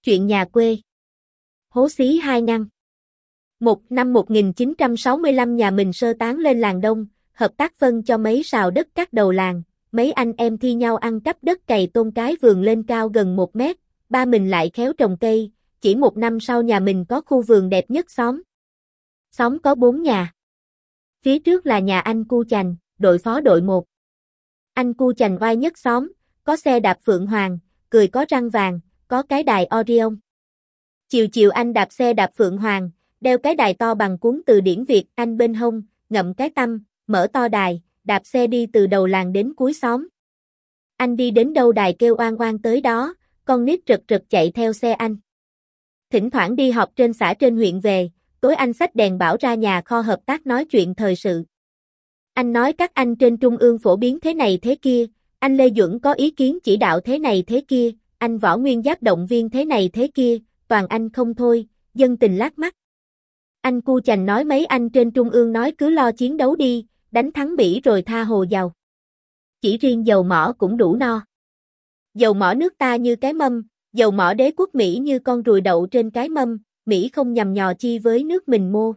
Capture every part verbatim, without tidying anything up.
Chuyện nhà quê. Hố xí hai ngăn. Một năm một nghìn chín trăm sáu mươi lăm nhà mình sơ tán lên làng Đông, hợp tác phân cho mấy sào đất các đầu làng, mấy anh em thi nhau ăn cắp đất cày tôn cái vườn lên cao gần một mét, ba mình lại khéo trồng cây, chỉ một năm sau nhà mình có khu vườn đẹp nhất xóm. Xóm có bốn nhà. Phía trước là nhà anh Cu Chành, đội phó đội một. Anh Cu Chành oai nhất xóm, có xe đạp Phượng Hoàng, cười có răng vàng, có cái đài Orion. Chiều chiều anh đạp xe đạp Phượng Hoàng, đeo cái đài to bằng cuốn từ điển Việt anh bên hông, ngậm cái tăm, mở to đài, đạp xe đi từ đầu làng đến cuối xóm. Anh đi đến đâu đài kêu oan oan tới đó, con nít rật rật chạy theo xe anh. Thỉnh thoảng đi họp trên xã trên huyện về, tối anh xách đèn bảo ra nhà kho hợp tác nói chuyện thời sự. Anh nói các anh trên trung ương phổ biến thế này thế kia, anh Lê Duẩn có ý kiến chỉ đạo thế này thế kia, anh Võ Nguyên Giáp động viên thế này thế kia, toàn anh không thôi, dân tình lác mắt. Anh Cu Chành nói mấy anh trên trung ương nói cứ lo chiến đấu đi, đánh thắng Bỉ rồi tha hồ giàu. Chỉ riêng dầu mỏ cũng đủ no. Dầu mỏ nước ta như cái mâm, dầu mỏ đế quốc Mỹ như con ruồi đậu trên cái mâm, Mỹ không nhằm nhò chi với nước mình mô.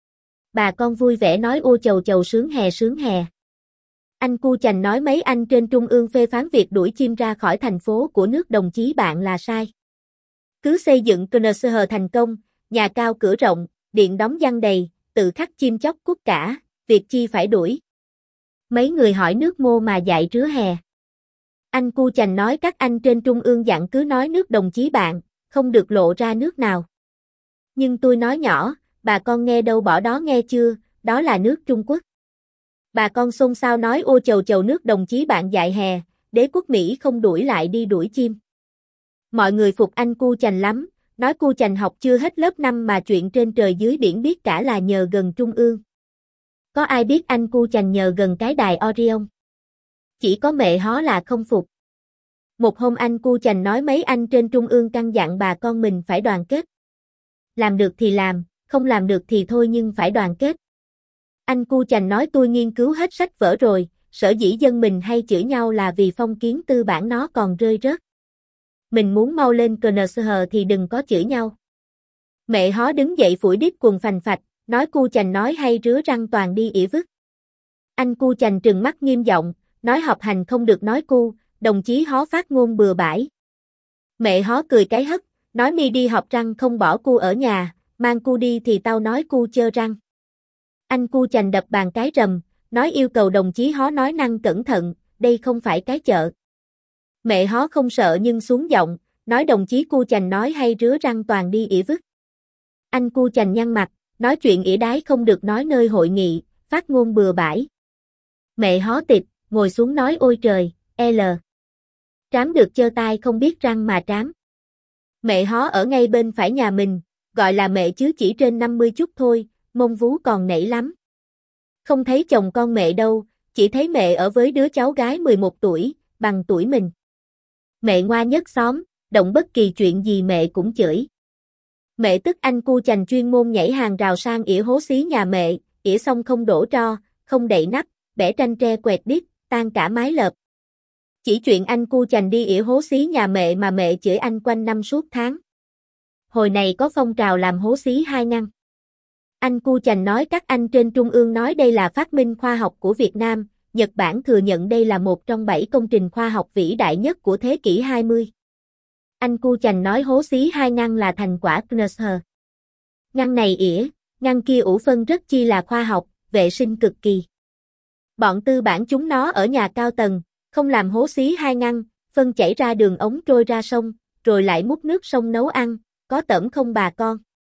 Bà con vui vẻ nói ô chầu chầu sướng hè sướng hè. Anh Cu Chành nói mấy anh trên trung ương phê phán việc đuổi chim ra khỏi thành phố của nước đồng chí bạn là sai. Cứ xây dựng ca en xê hát thành công, nhà cao cửa rộng, điện đóng giăng đầy, tự khắc chim chóc cút cả, việc chi phải đuổi. Mấy người hỏi nước mô mà dạy rứa hè. Anh Cu Chành nói các anh trên trung ương dặn cứ nói nước đồng chí bạn, không được lộ ra nước nào. Nhưng tôi nói nhỏ, bà con nghe đâu bỏ đó nghe chưa, đó là nước Trung Quốc. Bà con xôn xao nói ô chầu chầu nước đồng chí bạn dạy hè, đế quốc Mỹ không đuổi lại đi đuổi chim. Mọi người phục anh Cu Chành lắm, nói Cu Chành học chưa hết lớp năm mà chuyện trên trời dưới biển biết cả là nhờ gần trung ương. Có ai biết anh Cu Chành nhờ gần cái đài Orion? Chỉ có mẹ hó là không phục. Một hôm anh Cu Chành nói mấy anh trên trung ương căn dặn bà con mình phải đoàn kết. Làm được thì làm, không làm được thì thôi nhưng phải đoàn kết. Anh Cu Chành nói tôi nghiên cứu hết sách vở rồi, sở dĩ dân mình hay chửi nhau là vì phong kiến tư bản nó còn rơi rớt. Mình muốn mau lên ca en xê hát thì đừng có chửi nhau. Mẹ hó đứng dậy phủi đít quần phành phạch, nói Cu Chành nói hay rứa răng toàn đi ỉa vứt. Anh Cu Chành trừng mắt nghiêm giọng, nói học hành không được nói cu, đồng chí hó phát ngôn bừa bãi. Mẹ hó cười cái hất, nói mi đi học răng không bỏ cu ở nhà, mang cu đi thì tao nói cu chơ răng. Anh Cu Chành đập bàn cái rầm, nói yêu cầu đồng chí hó nói năng cẩn thận, đây không phải cái chợ. Mẹ hó không sợ nhưng xuống giọng, nói đồng chí Cu Chành nói hay rứa răng toàn đi ỉa vứt. Anh Cu Chành nhăn mặt, nói chuyện ỉa đái không được nói nơi hội nghị, phát ngôn bừa bãi. Mẹ hó tịt, ngồi xuống nói ôi trời, L. Trám được chơ tai không biết răng mà trám. Mẹ hó ở ngay bên phải nhà mình, gọi là mẹ chứ chỉ trên năm mươi chút thôi, mông vú còn nảy lắm. Không thấy chồng con mẹ đâu, chỉ thấy mẹ ở với đứa cháu gái mười một tuổi, bằng tuổi mình. Mẹ ngoa nhất xóm, động bất kỳ chuyện gì mẹ cũng chửi. Mẹ tức anh Cu Chành chuyên môn nhảy hàng rào sang ỉa hố xí nhà mẹ, ỉa xong không đổ tro, không đậy nắp, bẻ tranh tre quẹt đít, tan cả mái lợp. Chỉ chuyện anh Cu Chành đi ỉa hố xí nhà mẹ mà mẹ chửi anh quanh năm suốt tháng. Hồi này có phong trào làm hố xí hai ngăn. Anh Cu Chành nói các anh trên trung ương nói đây là phát minh khoa học của Việt Nam, Nhật Bản thừa nhận đây là một trong bảy công trình khoa học vĩ đại nhất của thế kỷ hai mươi. Anh Cu Chành nói hố xí hai ngăn là thành quả ca en xê hát. Ngăn này ỉa, ngăn kia ủ phân rất chi là khoa học, vệ sinh cực kỳ. Bọn tư bản chúng nó ở nhà cao tầng, không làm hố xí hai ngăn, phân chảy ra đường ống trôi ra sông, rồi lại múc nước sông nấu ăn, có tởm không bà con?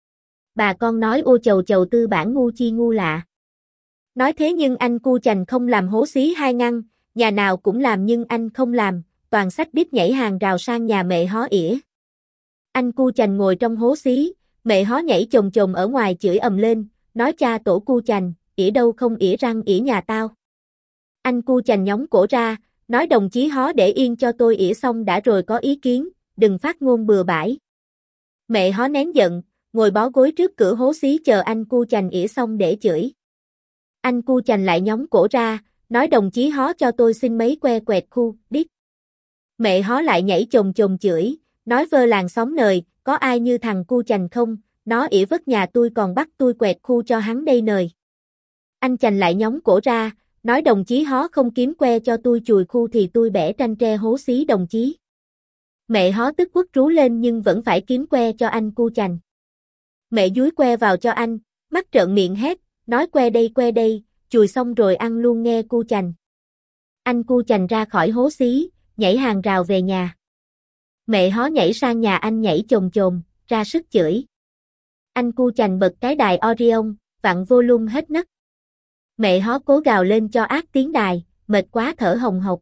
Bà con nói ô chầu chầu tư bản ngu chi ngu lạ. Nói thế nhưng anh Cu Chành không làm hố xí hai ngăn, nhà nào cũng làm nhưng anh không làm, toàn xách đít nhảy hàng rào sang nhà mẹ hó ỉa. Anh Cu Chành ngồi trong hố xí, mẹ hó nhảy chồm chồm ở ngoài chửi ầm lên, nói cha tổ Cu Chành, ỉa đâu không ỉa răng ỉa nhà tao. Anh Cu Chành nhóng cổ ra, nói đồng chí hó để yên cho tôi ỉa xong đã rồi có ý kiến, đừng phát ngôn bừa bãi. Mẹ hó nén giận, ngồi bó gối trước cửa hố xí chờ anh Cu Chành ỉa xong để chửi. Anh Cu Chành lại nhóng cổ ra, nói đồng chí hó cho tôi xin mấy que quẹt khu, đít. Mẹ hó lại nhảy chồm chồm chửi, nói vơ làng xóm nời, có ai như thằng cu chành không, nó ỉa vất nhà tôi còn bắt tôi quẹt khu cho hắn đây nời. Anh chành lại nhóng cổ ra, nói đồng chí hó không kiếm que cho tôi chùi khu thì tôi bẻ tranh tre hố xí đồng chí. Mẹ hó tức quất rú lên nhưng vẫn phải kiếm que cho anh cu chành. Mẹ dúi que vào cho anh, mắt trợn miệng hét, nói que đây que đây, chùi xong rồi ăn luôn nghe cu chành. Anh cu chành ra khỏi hố xí, nhảy hàng rào về nhà. Mẹ hó nhảy sang nhà anh nhảy chồm chồm, ra sức chửi. Anh cu chành bật cái đài Orion, vặn volume hết nấc. Mẹ hó cố gào lên cho át tiếng đài, mệt quá thở hồng hộc.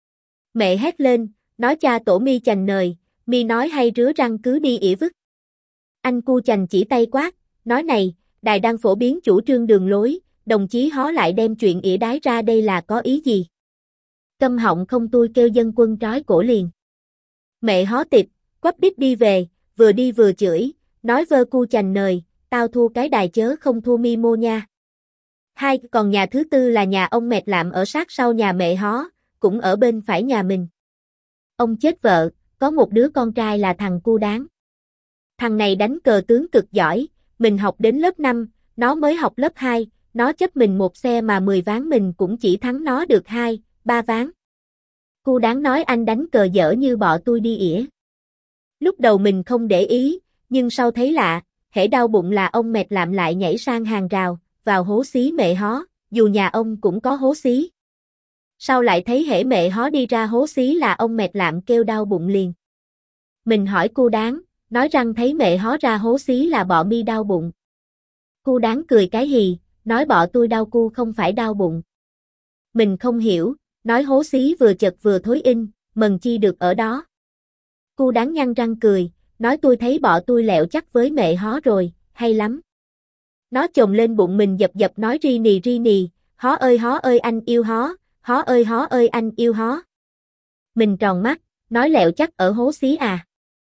Mẹ hét lên, nói cha tổ mi chành nời, mi nói hay rứa răng cứ đi ỉa vứt. Anh cu chành chỉ tay quát, nói này, đài đang phổ biến chủ trương đường lối, đồng chí hó lại đem chuyện ỉa đái ra đây là có ý gì? Câm họng không tôi kêu dân quân trói cổ liền. Mẹ hó tịt, quắp đít đi về, vừa đi vừa chửi, nói vơ cu chành nời, tao thua cái đài chớ không thua mi mô nha. Hai, còn nhà thứ tư là nhà ông Mẹt Lạm ở sát sau nhà mẹ hó, cũng ở bên phải nhà mình. Ông chết vợ, có một đứa con trai là thằng Cu Đáng. Thằng này đánh cờ tướng cực giỏi, mình học đến lớp năm, nó mới học lớp hai, nó chấp mình một xe mà mười ván mình cũng chỉ thắng nó được hai, ba ván. Cu Đáng nói anh đánh cờ dở như bọ tôi đi ỉa. Lúc đầu mình không để ý, nhưng sau thấy lạ, hễ đau bụng là ông Mẹt Lạm lại nhảy sang hàng rào, vào hố xí mẹ hó, dù nhà ông cũng có hố xí. Sau lại thấy hễ mẹ hó đi ra hố xí là ông Mẹt Lạm kêu đau bụng liền. Mình hỏi Cu Đáng, nói rằng thấy mẹ hó ra hố xí là bọ mi đau bụng. Cu Đáng cười cái hì, nói bọ tôi đau cu không phải đau bụng. Mình không hiểu, nói hố xí vừa chật vừa thối in, mần chi được ở đó. Cu Đáng nhăn răng cười, nói tôi thấy bọ tôi lẹo chắc với mẹ hó rồi, hay lắm. Nó chồm lên bụng mình dập dập nói ri nì ri nì, hó ơi hó ơi anh yêu hó, hó ơi hó ơi anh yêu hó. Mình tròn mắt, nói lẹo chắc ở hố xí à.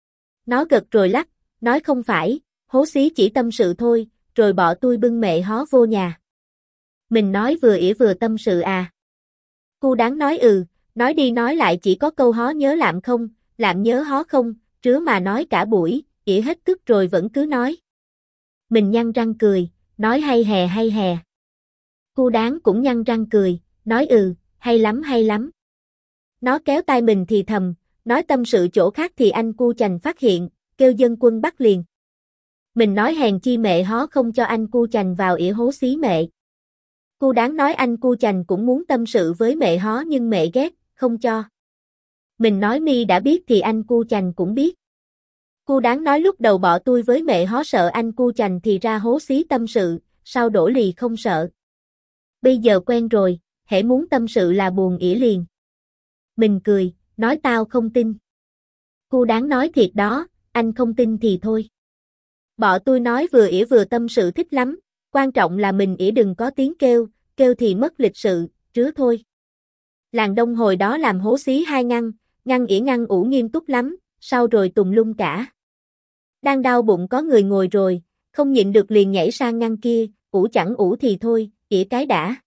Nó gật rồi lắc, nói không phải, hố xí chỉ tâm sự thôi, rồi bỏ tôi bưng mẹ hó vô nhà. Mình nói vừa ỉa vừa tâm sự à. Cu Đáng nói ừ, nói đi nói lại chỉ có câu hó nhớ Lạm không, Lạm nhớ hó không, trứa mà nói cả buổi, ỉa hết tức rồi vẫn cứ nói. Mình nhăn răng cười, nói hay hè hay hè. Cu Đáng cũng nhăn răng cười, nói ừ, hay lắm hay lắm. Nó kéo tay mình thì thầm, nói tâm sự chỗ khác thì anh cu chành phát hiện, kêu dân quân bắt liền. Mình nói hèn chi mẹ hó không cho anh cu chành vào ỉa hố xí mẹ. Cu Đáng nói anh cu chành cũng muốn tâm sự với mẹ hó nhưng mẹ ghét, không cho. Mình nói mi đã biết thì anh cu chành cũng biết. Cu Đáng nói lúc đầu bỏ tôi với mẹ hó sợ anh cu chành thì ra hố xí tâm sự, sau đổ lì không sợ. Bây giờ quen rồi, hễ muốn tâm sự là buồn ỉa liền. Mình cười, nói tao không tin. Cu Đáng nói thiệt đó, anh không tin thì thôi. Bọ tôi nói vừa ỉa vừa tâm sự thích lắm, quan trọng là mình ỉa đừng có tiếng kêu, kêu thì mất lịch sự, rứa thôi. Làng Đông hồi đó làm hố xí hai ngăn, ngăn ỉa ngăn ủ nghiêm túc lắm, sau rồi tùm lum cả. Đang đau bụng có người ngồi rồi, không nhịn được liền nhảy sang ngăn kia, ủ chẳng ủ thì thôi, ỉa cái đã.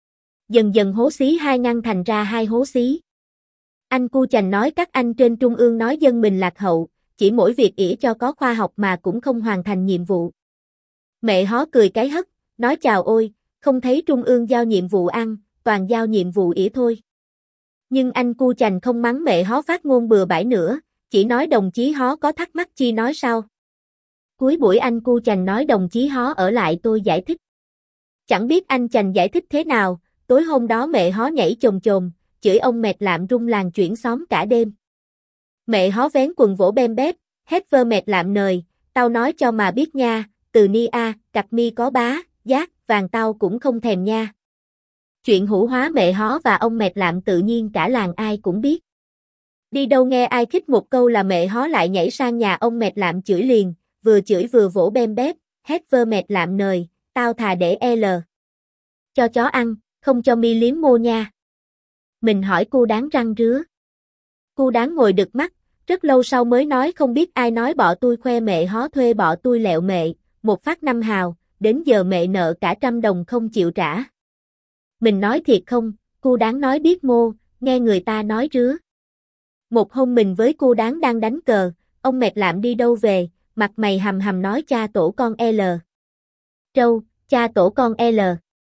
Dần dần hố xí hai ngăn thành ra hai hố xí. Anh cu chành nói các anh trên trung ương nói dân mình lạc hậu, chỉ mỗi việc ỉa cho có khoa học mà cũng không hoàn thành nhiệm vụ. Mẹ hó cười cái hất, nói chào ôi, không thấy trung ương giao nhiệm vụ ăn, toàn giao nhiệm vụ ỉa thôi. Nhưng anh cu chành không mắng mẹ hó phát ngôn bừa bãi nữa, chỉ nói đồng chí hó có thắc mắc chi nói sao. Cuối buổi anh cu chành nói đồng chí hó ở lại tôi giải thích. Chẳng biết anh chành giải thích thế nào, tối hôm đó mẹ hó nhảy chồm chồm, chửi ông Mẹt Lạm rung làng chuyển xóm cả đêm. Mẹ hó vén quần vỗ bem bép, hét vơ Mẹt Lạm nời, tao nói cho mà biết nha, từ ni a, cặp mi có bá, giác, vàng tao cũng không thèm nha. Chuyện hủ hóa mẹ hó và ông Mẹt Lạm tự nhiên cả làng ai cũng biết. Đi đâu nghe ai khích một câu là mẹ hó lại nhảy sang nhà ông Mẹt Lạm chửi liền, vừa chửi vừa vỗ bem bép, hét vơ Mẹt Lạm nời, tao thà để L. Cho chó ăn, không cho mi liếm mô nha. Mình hỏi Cu Đáng răng rứa. Cu Đáng ngồi đực mắt, rất lâu sau mới nói không biết ai nói bọ tôi khoe mẹ hó thuê bọ tôi lẹo mẹ, một phát năm hào, đến giờ mẹ nợ cả trăm đồng không chịu trả. Mình nói thiệt không, Cu Đáng nói biết mô, nghe người ta nói rứa. Một hôm mình với Cu Đáng đang đánh cờ, ông mệt lạm đi đâu về, mặt mày hầm hầm nói cha tổ con L. Trâu, cha tổ con L.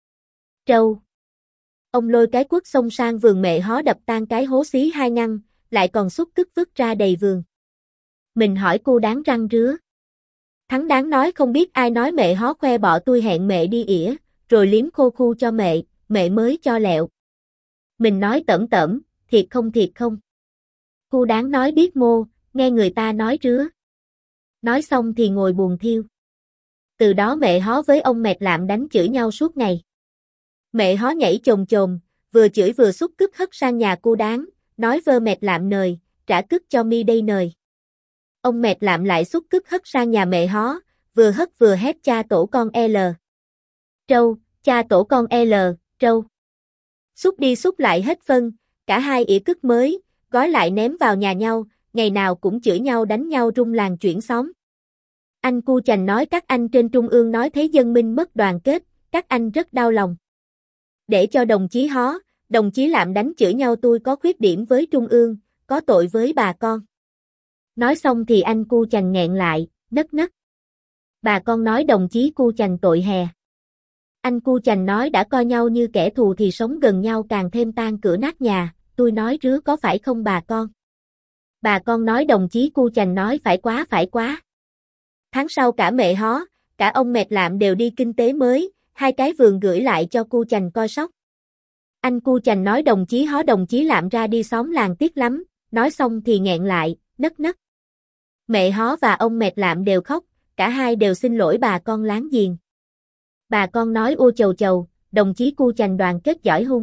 Trâu. Ông lôi cái cuốc xông sang vườn mẹ hó đập tan cái hố xí hai ngăn, lại còn xúc cức vứt ra đầy vườn. Mình hỏi cu đáng răng rứa. Thắng đáng nói không biết ai nói mẹ hó khoe bỏ tôi hẹn mẹ đi ỉa, rồi liếm khô khu cho mẹ, mẹ mới cho lẹo. Mình nói tởm tởm, thiệt không thiệt không. Cu đáng nói biết mô, nghe người ta nói rứa. Nói xong thì ngồi buồn thiêu. Từ đó mẹ hó với ông mệt lạm đánh chửi nhau suốt ngày. Mẹ hó nhảy chồm chồm, vừa chửi vừa xúc cức hất sang nhà cu đáng, nói vơ mệt lạm nời, trả cức cho mi đây nời. Ông mệt lạm lại xúc cức hất sang nhà mẹ hó, vừa hất vừa hét cha tổ con L. Trâu, cha tổ con L, trâu. Xúc đi xúc lại hết phân, cả hai ỉa cức mới, gói lại ném vào nhà nhau, ngày nào cũng chửi nhau đánh nhau rung làng chuyển xóm. Anh cu chành nói các anh trên trung ương nói thấy dân minh mất đoàn kết, các anh rất đau lòng. Để cho đồng chí hó, đồng chí lạm đánh chửi nhau tôi có khuyết điểm với trung ương, có tội với bà con. Nói xong thì anh cu chành nghẹn lại, nấc nấc. Bà con nói đồng chí cu chành tội hè. Anh cu chành nói đã coi nhau như kẻ thù thì sống gần nhau càng thêm tan cửa nát nhà, tôi nói rứa có phải không bà con? Bà con nói đồng chí cu chành nói phải quá phải quá. Tháng sau cả mẹ hó, cả ông mệt lạm đều đi kinh tế mới, hai cái vườn gửi lại cho cu chành coi sóc. Anh cu chành nói đồng chí hó đồng chí lạm ra đi xóm làng tiếc lắm, nói xong thì nghẹn lại, nấc nấc. Mẹ hó và ông mệt lạm đều khóc, cả hai đều xin lỗi bà con láng giềng. Bà con nói ô chầu chầu, đồng chí cu chành đoàn kết giỏi hung.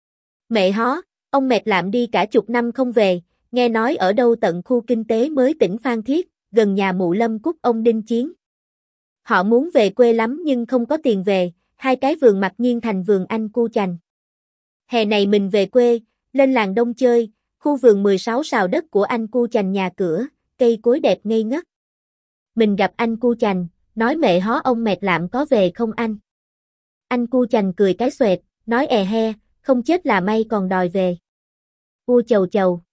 Mẹ hó, ông mệt lạm đi cả chục năm không về, nghe nói ở đâu tận khu kinh tế mới tỉnh Phan Thiết, gần nhà mụ Lâm Cúc ông Đinh Chiến. Họ muốn về quê lắm nhưng không có tiền về, hai cái vườn mặc nhiên thành vườn anh cu chành. Hè này mình về quê, lên làng Đông chơi, khu vườn mười sáu sào đất của anh cu chành nhà cửa, cây cối đẹp ngây ngất. Mình gặp anh cu chành, nói mẹ hó ông mệt lạm có về không anh? Anh cu chành cười cái xoẹt, nói è he, không chết là may còn đòi về. Cu chầu chầu.